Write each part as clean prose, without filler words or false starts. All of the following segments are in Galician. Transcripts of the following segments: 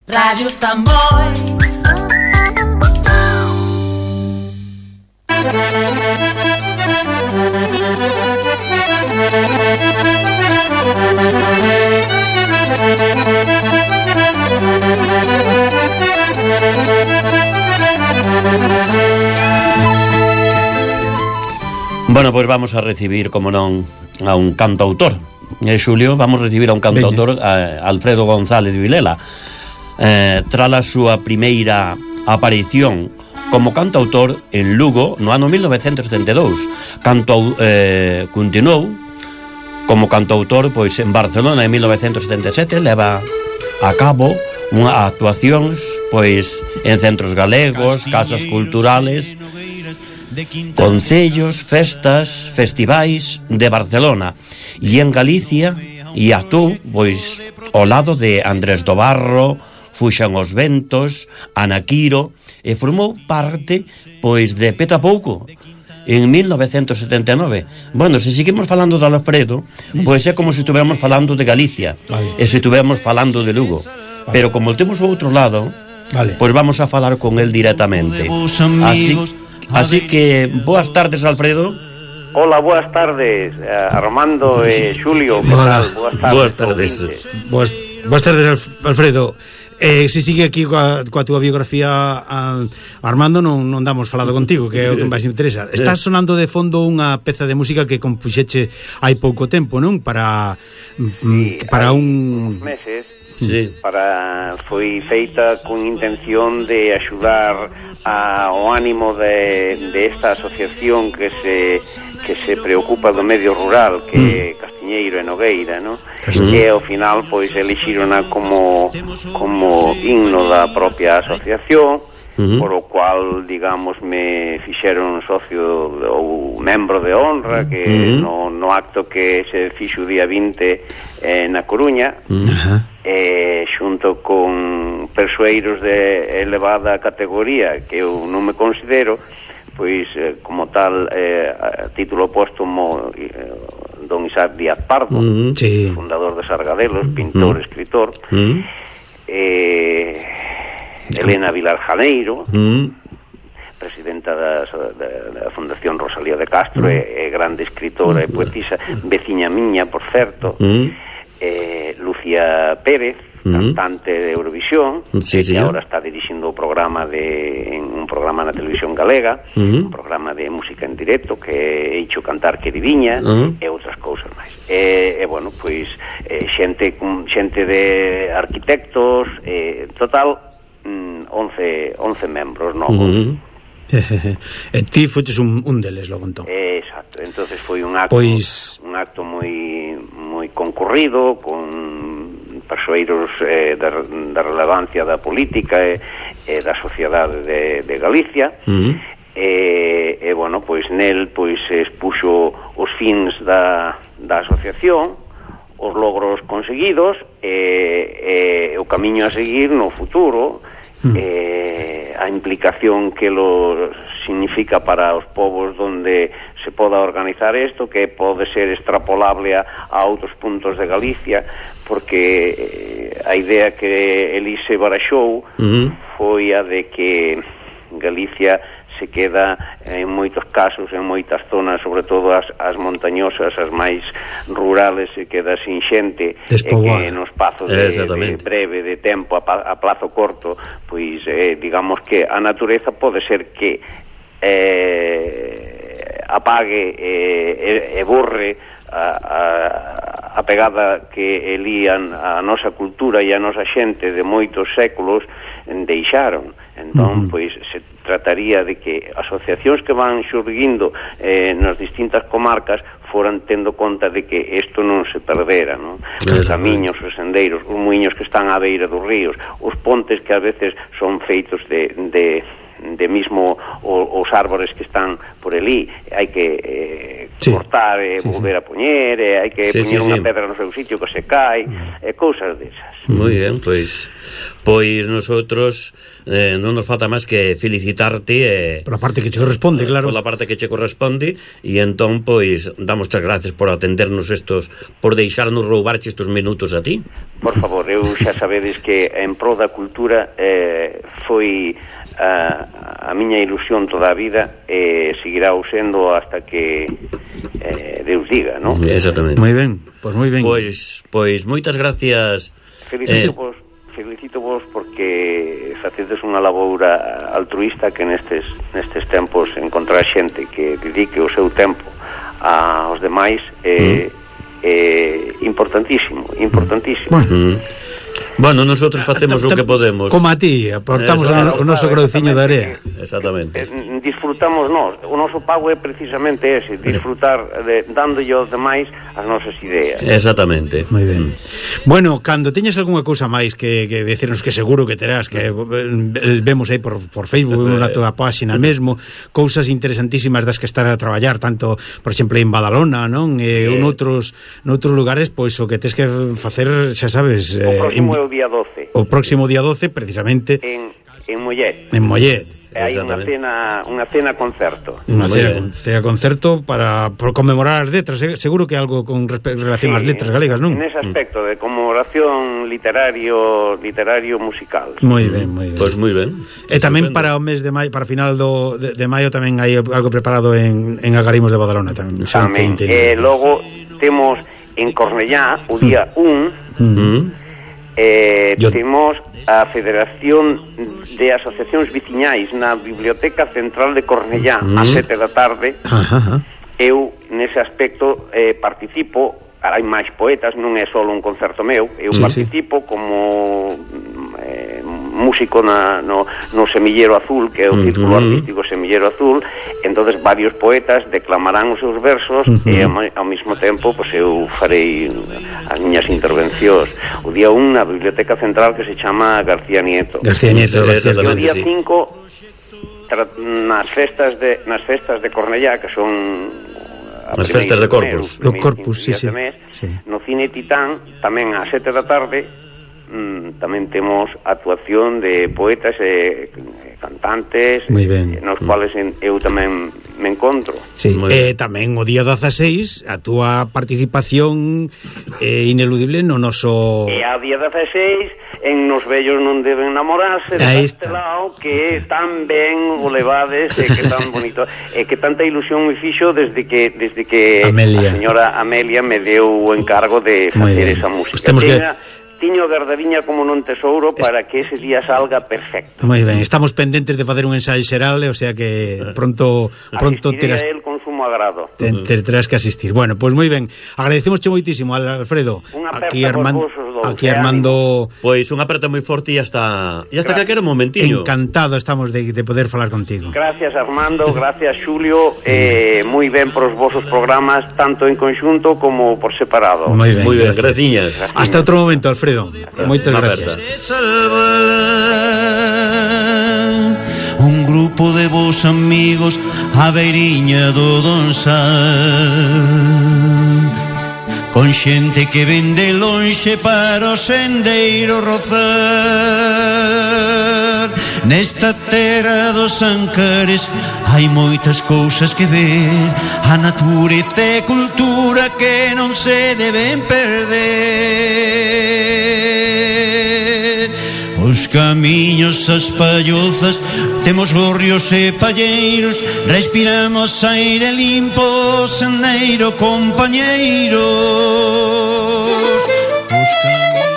Radio Samboy. Bueno, pois vamos a recibir, como non, a un cantautor. Xulio, vamos a recibir a un cantautor, a Alfredo González Vilela. Tras a súa primeira aparición como cantautor en Lugo no ano 1972, continuou como cantautor pois en Barcelona en 1977, leva a cabo actuacións pois en centros galegos, casas culturales, concellos, festas, festivais de Barcelona e en Galicia, e actuou pois ao lado de Andrés do Barro, Fuxan os Ventos, Ana Quiro, e formou parte pois de Peta Pouco en 1979. Bueno, se seguimos falando de Alfredo, pois é como se estuviéramos falando de Galicia, e se estuviéramos falando de Lugo, pero como temos o outro lado, pois vamos a falar con él directamente. Así que, boas tardes, Alfredo. Hola, boas tardes, Armando e Xulio. Boas tardes. Boas tardes, Alfredo. Se sigue aquí coa túa biografía, Armando, non damos falado contigo, que é o que máis interesa. Estás sonando de fondo unha peza de música que compuxeche hai pouco tempo, non? Para un meses. Sí. Foi feita con intención de axudar ao ánimo de esta asociación que se preocupa do medio rural, que é Castiñeiro e Nogueira, ¿no? E ao final pois elixírona como himno da propia asociación, por o cual, digamos, me fixeron socio ou membro de honra que no acto que se fixo o día 20 na Coruña, xunto con persoeiros de elevada categoría que eu non me considero, pois como tal, título póstumo, don Isaac Díaz Pardo, fundador de Sargadelos, pintor, escritor, Elena Vilar Janeiro, presidenta da Fundación Rosalía de Castro, e grande escritora e poetisa, veciña miña, por certo, Lucía Pérez, cantante de Eurovisión, que agora está dirixindo un programa na televisión galega, un programa de música en directo que é Eicho Cantar Queridinha, e outras cousas máis. E bueno, pois xente de arquitectos, total 11 membros novos. E ti foches un deles, logo entón. Exacto, entonces foi un acto moi concurrido, con persoeiros da relevancia da política e da sociedade de Galicia, e bueno, pois nel pois expuxo os fins da asociación, os logros conseguidos e o camiño a seguir no futuro, a implicación que lo significa para os povos donde se poda organizar isto, que pode ser extrapolable a outros puntos de Galicia, porque a idea que Elise baraxou foi a de que Galicia se queda en moitos casos, en moitas zonas, sobre todo as montañosas, as máis rurales, se queda sin xente, e que nos pazos de breve de tempo a plazo corto, pois digamos que a natureza pode ser que apague e borre a pegada que elían a nosa cultura e a nosa xente de moitos séculos deixaron. Entón, pois, se trataría de que asociacións que van xurguindo nas distintas comarcas foran tendo conta de que isto non se perdera, non? Os camiños, os sendeiros, os muiños que están á beira dos ríos, os pontes que a veces son feitos de mismo os árbores que están por elí, hai que cortar e volver a poñer, hai que poñer unha pedra no seu sitio que se cae, e cousas desas. Moi ben, pois nosotros non nos falta máis que felicitarte por a parte que che corresponde, claro. Por a parte que che corresponde, e entón, pois, damos as gracias por atendernos por deixarnos roubarche estes minutos a ti. Por favor, eu xa sabedes que en pro da cultura foi a miña ilusión toda a vida e seguirá sendo hasta que Deus diga, non? Exactamente. Moi ben, pois moi ben. Pois moitas gracias. Felicito vos porque facedes unha laboura altruista que nestes tempos encontrar xente que dedique o seu tempo aos demais é importantísimo. Bueno, nosotros facemos o que podemos. Como a ti, aportamos o noso grauciño de area. Exactamente. Disfrutamos nós. O noso pago é precisamente ese, disfrutar dándolle aos demais as nosas ideas. Exactamente. Moi ben. Bueno, cando teñes algunha cousa máis que decirnos, que seguro que terás, que vemos aí por Facebook, na tua páxina mesmo, cousas interesantísimas das que estar a traballar, tanto, por exemplo, en Badalona, non? Noutros lugares, pois o que tens que facer, xa sabes, o próximo día 12 precisamente en Mollet. En Mollet. Hai unha cena concerto. Unha cena concerto para conmemorar as letras, seguro que algo con relación ás letras galegas, non? En ese aspecto de conmemoración literario musical. Moi ben, moi ben. Pois moi ben. E tamén para o mes de maio, para final de maio tamén hai algo preparado en Agarimos de Badalona tamén. E logo temos en Cornellá o día 1 temos a Federación de Asociacións Viciñais na Biblioteca Central de Cornellá a 7 da tarde. Eu nese aspecto participo, hai máis poetas, non é só un concerto meu, eu participo como músico no Semillero Azul, que é o círculo artístico Semillero Azul. Entonces varios poetas declamarán os seus versos e ao mesmo tempo pois eu farei as miñas intervencións. O día 1 na Biblioteca Central, que se chama García Nieto. O día 5 nas festas de Cornellá, que son as festas de Corpus. No Cine Titán, tamén a 7 da tarde, tamén temos actuación de poetas e cantantes nos cuales eu tamén me encontro. Tamén o día 16 a túa participación ineludible no noso... E a día 16 en Nos vellos non deben namorarse de Castelao, que tan ben o levades e que tan bonito e que tanta ilusión me fixo desde que a señora Amelia me deu o encargo de facer esa música. Tiño guardadiña como non tesouro para que ese día salga perfecto. Moi ben, estamos pendentes de facer un ensaio xeral, o sea que pronto terás el consumo agrado. Terás que asistir. Bueno, pois moi ben. Agradecemosche moitísimo al Alfredo. Aquí Armando. Pois unha aperta moi forte e hasta calquera momentiño. Encantado estamos de poder falar contigo. Gracias Armando, gracias Xulio, moi ben por os vosos programas, tanto en conxunto como por separado. Moi ben, graciñas. Hasta outro momento, Alfredo. Moitas gracias. Un grupo de vos amigos a beiriña do Donsal, con xente que ven de lonxe para o sendeiro rozar. Nesta terra dos Ancares hai moitas cousas que ver, a natureza e cultura que non se deben perder. Os camiños, as pallozas, temos gorrios e palleiros, respiramos aire limpo, sendeiro compañeiros. Os camiños...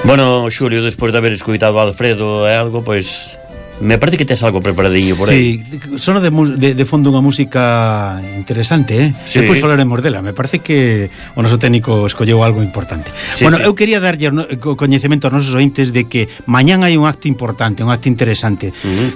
Bueno, Xulio, despois de haber escoitado a Alfredo e algo, pois me parece que tes algo preparadinho por aí. Sí, sono de fondo unha música interesante, Sí. Depois falaremos dela. Me parece que o noso técnico escolleu algo importante. Sí, Bueno, sí. eu quería darlle coñecemento aos nosos ointes de que mañán hai un acto importante, un acto interesante.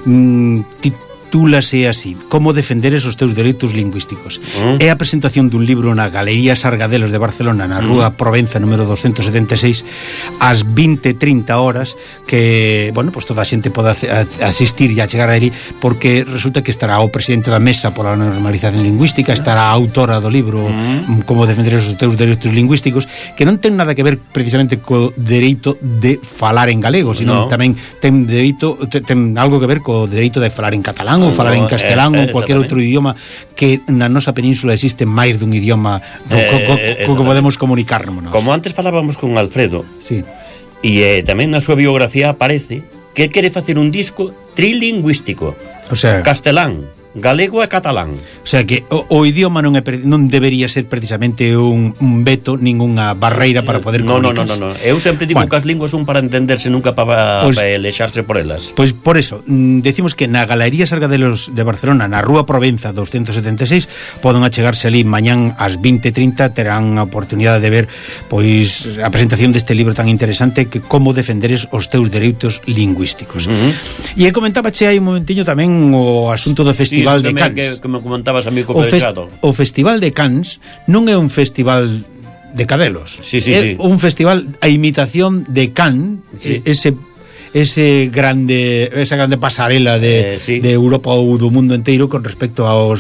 Titúlase así: Como defenderes os teus dereitos lingüísticos. É a presentación dun libro na Galería Sargadelos de Barcelona, na Rúa Provenza número 276, ás 20:30 horas, que, bueno, pues toda a xente pode asistir e a chegar ali, porque resulta que estará o presidente da Mesa pola Normalización Lingüística, estará a autora do libro Como defender os teus dereitos lingüísticos, que non ten nada que ver precisamente co dereito de falar en galego, sino tamén ten algo que ver co dereito de falar en catalán ou falar en castelán ou cualquier outro idioma, que na nosa península existe máis dun idioma co que podemos comunicarnos. Como antes falábamos con Alfredo, sí. E tamén na súa biografía aparece que quere facer un disco trilingüístico, O sea, castelán, galego e catalán. O sea que o idioma non debería ser precisamente un veto, ninguna barreira para poder comunicarse. No. Eu sempre digo que as linguas son para entenderse, nunca para elexarse por elas. Pois por eso, decimos que na Galería Sargadelos de Barcelona, na Rúa Provenza 276, poden achegarse ali mañán ás 20:30, terán a oportunidade de ver pois a presentación deste libro tan interesante, que Como defenderes os teus dereitos lingüísticos. E comentaba hai un momentiño tamén o asunto do Festival de Cannes. Que me comentabas a mí co Pedrexado. O Festival de Cannes non é un festival de cadelos. É un festival a imitación de Cannes, esa grande pasarela de Europa ou do mundo inteiro con respecto ao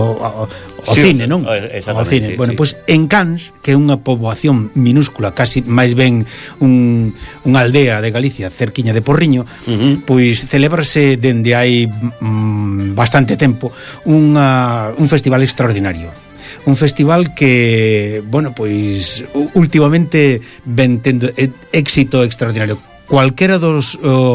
cine, non? Ao cine. Bueno, pois en Cannes, que é unha poboación minúscula, casi máis ben unha aldea de Galicia, cerquiña de Porriño, pois celebrase dende hai bastante tempo un festival extraordinario. Un festival que, bueno, pois últimamente ven tendo éxito extraordinario. Cualquera das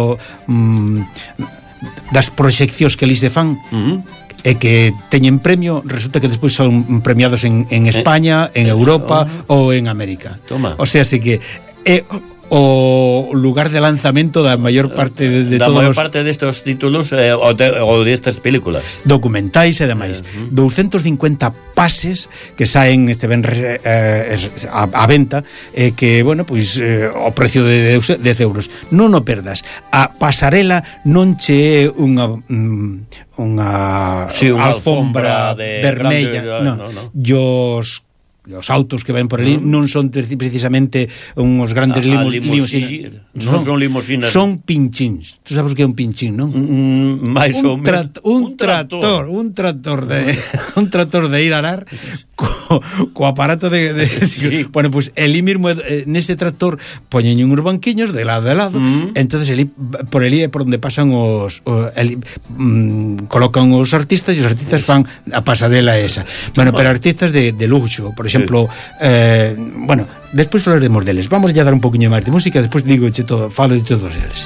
proxeccións que ali se fan e que teñen premio, resulta que despois son premiados en España, en Europa ou en América. O sea, así que o lugar de lanzamento da maior parte de da todos maior parte destes títulos ou destas películas documentais e demais. 250 pases que saen este venres a venta, que, bueno, pois o precio de 10 euros. Non o perdas. A pasarela non che é unha alfombra vermella, no. Os autos que ven por ali non son precisamente uns grandes limusinas. Non son limusinas. Son pinchíns. Tú sabes o que é un pinchín, non? Mais ou menos. Un trator de ir a arar co aparato de sí. Bueno, pues el mismo nese tractor poñen uns banquiños de lado a lado, entonces por ali é por onde pasan colocan os artistas e os artistas fan a pasadela esa. Bueno, pero artistas de luxo, por exemplo, bueno, despois falaremos deles. Vamos ya a dar un poquinho máis de música, despois falo de todos eles.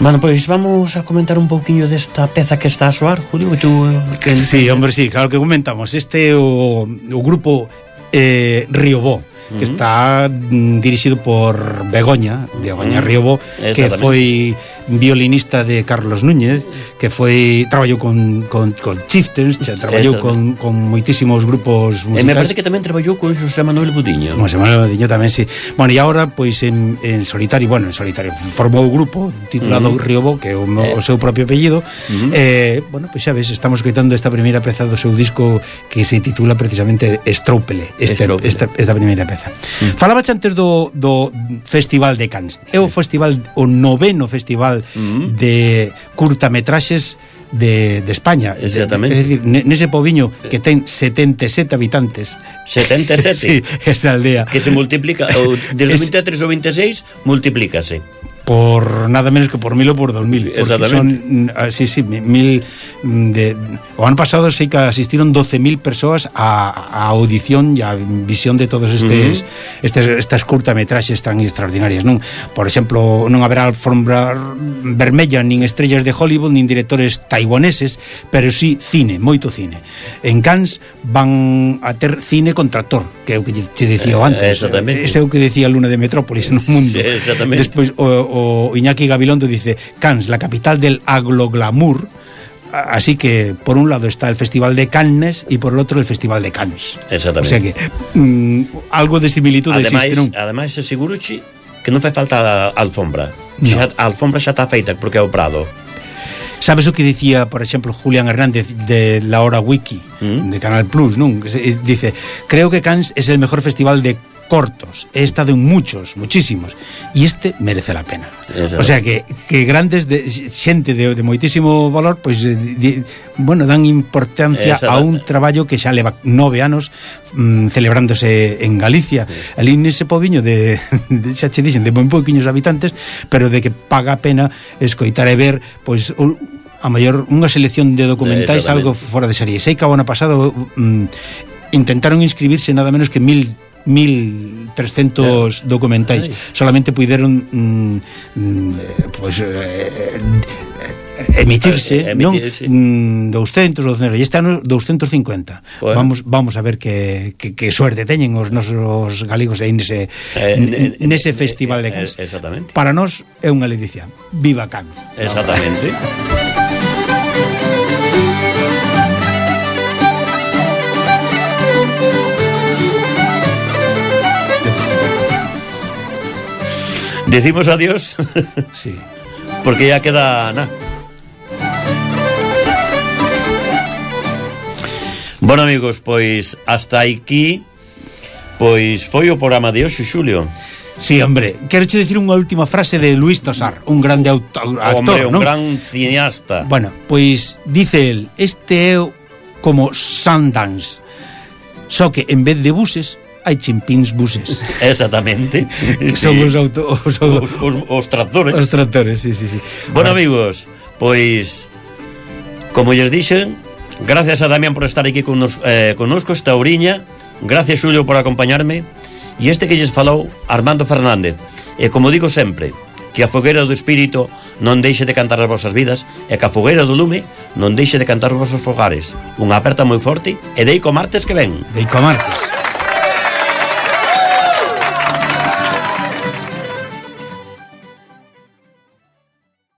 Bueno, pois vamos a comentar un pouquiño desta peza que está a soar, Julio, que tú... Sí, hombre, sí, claro que comentamos. Este é o grupo Riobó, que está dirixido por Begoña Riobó, que foi violinista de Carlos Núñez, que traballou con Chieftains, traballou con moitísimos grupos musicais. E me parece que tamén traballou con José Manuel Budiño. José Manuel Budiño tamén, sí. Bueno, e agora, pois, en solitario, formou o grupo titulado Riobó, que é o seu propio apellido. Bueno, pois xa ves, estamos escoitando esta primeira peza do seu disco que se titula precisamente Estróupele, esta primeira peza. Falabache antes do Festival de Cannes. É o noveno festival de curtametraxes de España. Exactamente. É dicir, nese poviño que ten 77 habitantes. 77? Sí, esa aldea. Que se multiplica, desde o 23 ao 26, multiplícase. Por nada menos que por 1000 ou por 2000. Exactamente. Son, 1000 o ano pasado sei que asistiron 12.000 persoas a audición e a visión de todos estas curtametraxes tan extraordinarias, non? Por exemplo, non haberá alfombra vermella nin estrellas de Hollywood nin directores taiwaneses, pero sí cine, moito cine. En Cannes van a ter cine con tractor, que é o que che dicía antes. Exactamente. Ese é o que decía Luna de Metrópolis no mundo. Sí, exactamente. Despois o Iñaki Gabilondo dice Cannes, la capital del agloglamour. Así que por un lado está el Festival de Cannes y por el otro el Festival de Cannes. Exactamente. O sea que algo de similitud existe, non? Ademais, seguroche que non fai falta a alfombra. No. A alfombra xa está feita porque é o Prado. Sabes o que dicía, por exemplo, Julián Hernández de La Hora Wiki de Canal Plus, non? Dice, creo que Cannes es el mejor festival de cortos, he estado en muchísimos, y este merece la pena. O sea que grandes xente de moitísimo valor, pois dan importancia a un traballo que xa leva 9 anos celebrándose en Galicia, ali nese poviño xa che dixen, de moi pouquiños habitantes, pero de que paga a pena escoitar e ver, pois a maior unha selección de documentais, algo fora de serie. Sei que o ano pasado intentaron inscribirse nada menos que 1.300 documentais. Solamente puideron emitirse, non? 200, e este ano 250. Bueno. Vamos a ver que suerte teñen os nosos galegos aí nese festival de Cannes. Exactamente. Para nós é unha ledicia. Viva Cannes. Exactamente. Decimos adiós. Sí. Porque ya queda nada. Bueno, amigos, pois hasta aquí pois foi o programa de hoxe, Xulio. Sí, hombre, quero che dicir unha última frase de Luis Tosar, un grande actor, hombre, un ¿no? gran cineasta. Bueno, pois dice él, este é como Sundance, só que en vez de buses hai chimpíns buses. Exactamente. Son sí. Os tractores. Os tractores, sí. Bueno, amigos, pois como lles dixen, gracias a Damián por estar aquí connosco esta oriña. Gracias, Xulio, por acompañarme. E este que lles falou, Armando Fernández. E como digo sempre, que a fogueira do espírito non deixe de cantar as vosas vidas, e que a fogueira do lume non deixe de cantar os vosos fogares. Unha aperta moi forte e deico martes que ven. Deico martes.